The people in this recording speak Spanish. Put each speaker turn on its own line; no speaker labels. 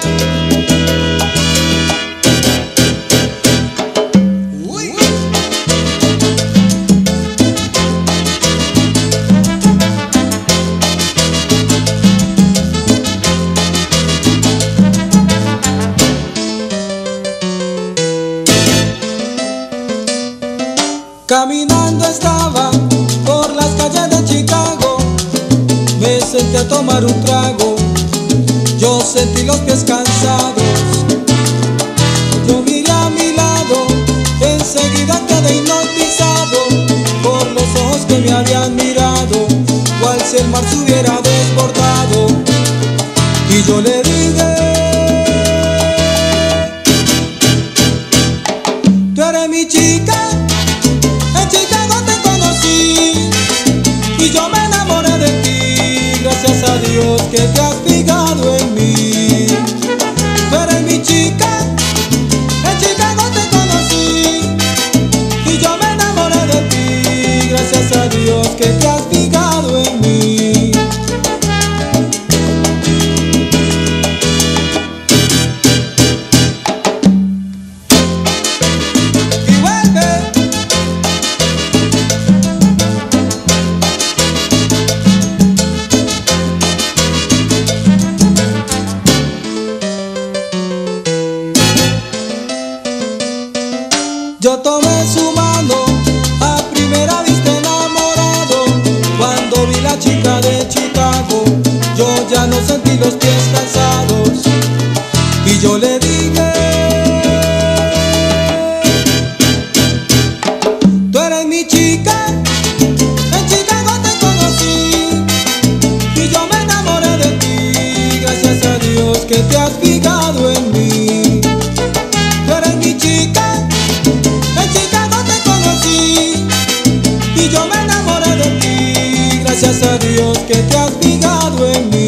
Caminando estaba por las calles de Chicago, me senté a tomar un trago, yo sentí los pies cansados. Yo miré a mi lado, enseguida quedé hipnotizado por los ojos que me habían mirado, cual si el mar se hubiera desbordado. Y yo le dije: tú eres mi chica. En Chicago te conocí y yo me enamoré de ti, gracias a Dios que te has fijado en mí. Tú eres mi chica, en Chicago te conocí y yo me enamoré de ti, gracias a Dios que te has fijado en mí. Y vuelve. Yo tomé su mano, a primera vista enamorado. Cuando vi la chica de Chicago, yo ya no sentí los pies cansados. Y yo le dije: tú eres mi chica, en Chicago te conocí y yo me enamoré de ti, gracias a Dios que te has fijado en mí. Tú eres mi chica, en Chicago te conocí y yo me enamoré de ti, gracias a Dios que te has fijado en mí.